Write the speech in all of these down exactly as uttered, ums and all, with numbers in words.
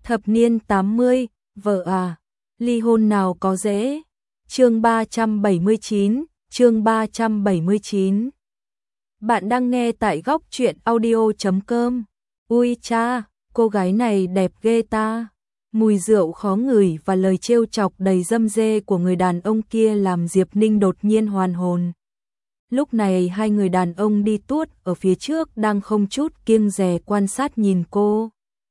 Thập niên tám mươi, vợ à, ly hôn nào có dễ. Chương ba trăm bảy mươi chín, chương ba trăm bảy mươi chín. Bạn đang nghe tại góc truyện audio chấm com. Ui cha, cô gái này đẹp ghê ta. Mùi rượu khó ngửi và lời trêu chọc đầy dâm dê của người đàn ông kia làm Diệp Ninh đột nhiên hoàn hồn. Lúc này hai người đàn ông đi tuốt ở phía trước đang không chút kiêng dè quan sát nhìn cô.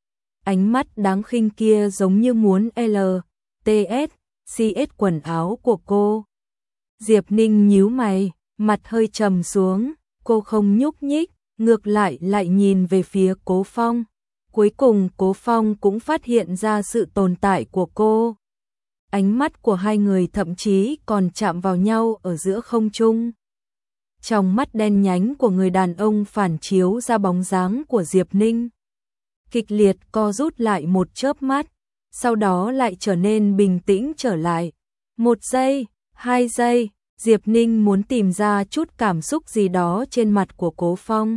Ánh mắt đáng khinh kia giống như muốn L, T S, C S quần áo của cô. Diệp Ninh nhíu mày, mặt hơi trầm xuống, cô không nhúc nhích, ngược lại lại nhìn về phía Cố Phong. Cuối cùng Cố Phong cũng phát hiện ra sự tồn tại của cô. Ánh mắt của hai người thậm chí còn chạm vào nhau ở giữa không trung. Trong mắt đen nhánh của người đàn ông phản chiếu ra bóng dáng của Diệp Ninh. Kịch liệt co rút lại một chớp mắt, sau đó lại trở nên bình tĩnh trở lại. Một giây, hai giây, Diệp Ninh muốn tìm ra chút cảm xúc gì đó trên mặt của Cố Phong.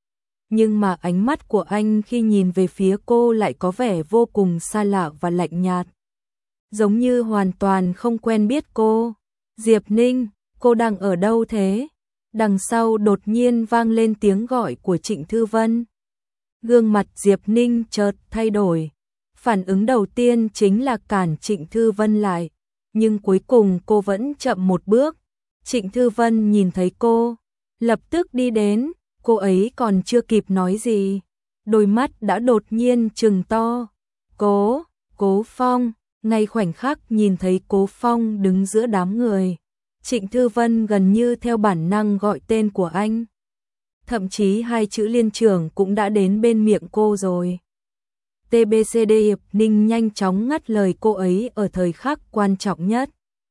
Nhưng mà ánh mắt của anh khi nhìn về phía cô lại có vẻ vô cùng xa lạ và lạnh nhạt. Giống như hoàn toàn không quen biết cô. Diệp Ninh, cô đang ở đâu thế? Đằng sau đột nhiên vang lên tiếng gọi của Trịnh Thư Vân. Gương mặt Diệp Ninh chợt thay đổi. Phản ứng đầu tiên chính là cản Trịnh Thư Vân lại. Nhưng cuối cùng cô vẫn chậm một bước. Trịnh Thư Vân nhìn thấy cô, lập tức đi đến. Cô ấy còn chưa kịp nói gì, đôi mắt đã đột nhiên trừng to. Cố, Cố Phong, ngay khoảnh khắc nhìn thấy Cố Phong đứng giữa đám người. Trịnh Thư Vân gần như theo bản năng gọi tên của anh. Thậm chí hai chữ liên trưởng cũng đã đến bên miệng cô rồi. tê bê xê đê Diệp Ninh nhanh chóng ngắt lời cô ấy ở thời khắc quan trọng nhất.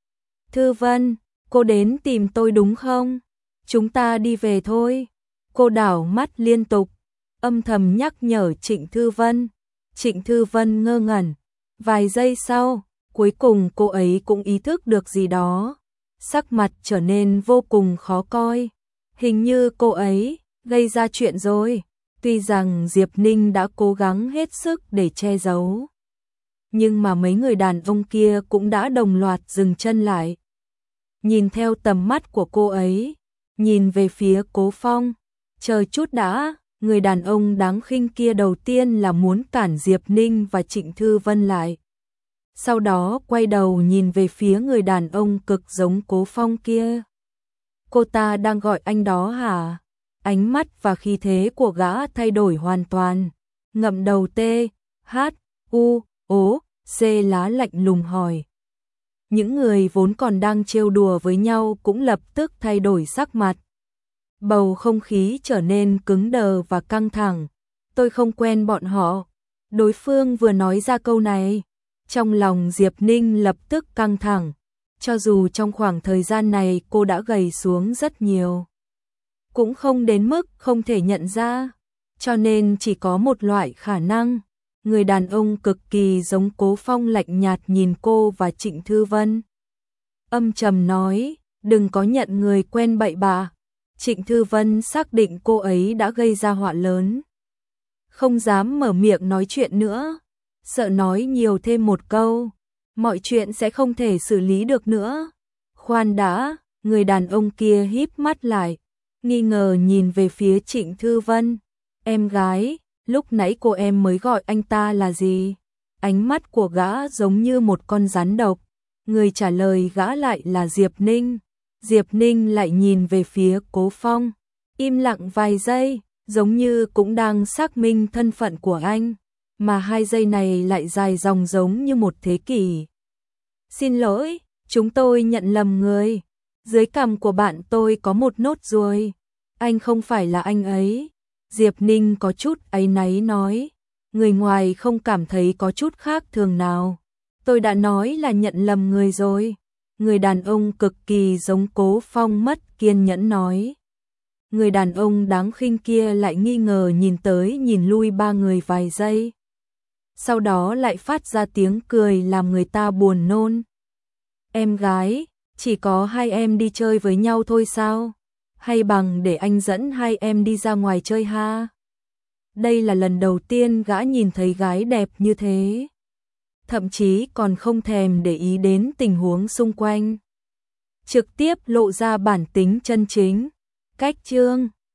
Thư Vân, cô đến tìm tôi đúng không? Chúng ta đi về thôi. Cô đảo mắt liên tục, âm thầm nhắc nhở Trịnh Thư Vân. Trịnh Thư Vân ngơ ngẩn. Vài giây sau, cuối cùng cô ấy cũng ý thức được gì đó. Sắc mặt trở nên vô cùng khó coi. Hình như cô ấy gây ra chuyện rồi. Tuy rằng Diệp Ninh đã cố gắng hết sức để che giấu, nhưng mà mấy người đàn ông kia cũng đã đồng loạt dừng chân lại. Nhìn theo tầm mắt của cô ấy, nhìn về phía Cố Phong. Chờ chút đã, người đàn ông đáng khinh kia đầu tiên là muốn cản Diệp Ninh và Trịnh Thư Vân lại. Sau đó quay đầu nhìn về phía người đàn ông cực giống Cố Phong kia. Cô ta đang gọi anh đó hả? Ánh mắt và khí thế của gã thay đổi hoàn toàn. Ngậm đầu T, H, U, O, C lá lạnh lùng hỏi. Những người vốn còn đang trêu đùa với nhau cũng lập tức thay đổi sắc mặt. Bầu không khí trở nên cứng đờ và căng thẳng. Tôi không quen bọn họ. Đối phương vừa nói ra câu này. Trong lòng Diệp Ninh lập tức căng thẳng. Cho dù trong khoảng thời gian này cô đã gầy xuống rất nhiều, cũng không đến mức không thể nhận ra. Cho nên chỉ có một loại khả năng. Người đàn ông cực kỳ giống Cố Phong lạnh nhạt nhìn cô và Trịnh Thư Vân. Âm trầm nói, đừng có nhận người quen bậy bạ. Trịnh Thư Vân xác định cô ấy đã gây ra họa lớn. Không dám mở miệng nói chuyện nữa. Sợ nói nhiều thêm một câu, mọi chuyện sẽ không thể xử lý được nữa. Khoan đã, người đàn ông kia híp mắt lại, nghi ngờ nhìn về phía Trịnh Thư Vân. Em gái, lúc nãy cô em mới gọi anh ta là gì? Ánh mắt của gã giống như một con rắn độc. Người trả lời gã lại là Diệp Ninh. Diệp Ninh lại nhìn về phía Cố Phong, im lặng vài giây, giống như cũng đang xác minh thân phận của anh, mà hai giây này lại dài dòng giống như một thế kỷ. Xin lỗi, chúng tôi nhận lầm người. Dưới cằm của bạn tôi có một nốt ruồi. Anh không phải là anh ấy. Diệp Ninh có chút áy náy nói. Người ngoài không cảm thấy có chút khác thường nào. Tôi đã nói là nhận lầm người rồi. Người đàn ông cực kỳ giống Cố Phong mất kiên nhẫn nói. Người đàn ông đáng khinh kia lại nghi ngờ nhìn tới nhìn lui ba người vài giây. Sau đó lại phát ra tiếng cười làm người ta buồn nôn. Em gái, chỉ có hai em đi chơi với nhau thôi sao? Hay bằng để anh dẫn hai em đi ra ngoài chơi ha? Đây là lần đầu tiên gã nhìn thấy gái đẹp như thế. thậm chí còn không thèm để ý đến tình huống xung quanh. Trực tiếp lộ ra bản tính chân chính. Cách chương